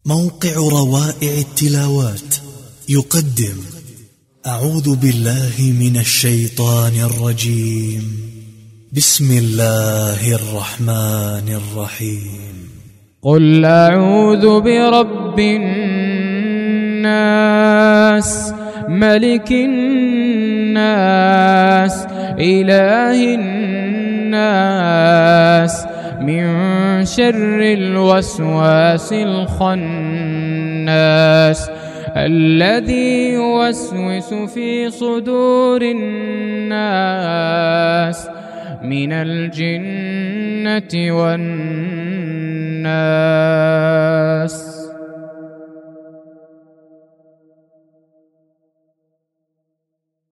موقع روائع التلاوات يقدم أعوذ بالله من الشيطان الرجيم. بسم الله الرحمن الرحيم. قل أعوذ برب الناس ملك الناس إله الناس من شر الوسواس الخناس الذي يوسوس في صدور الناس من الجنة والناس.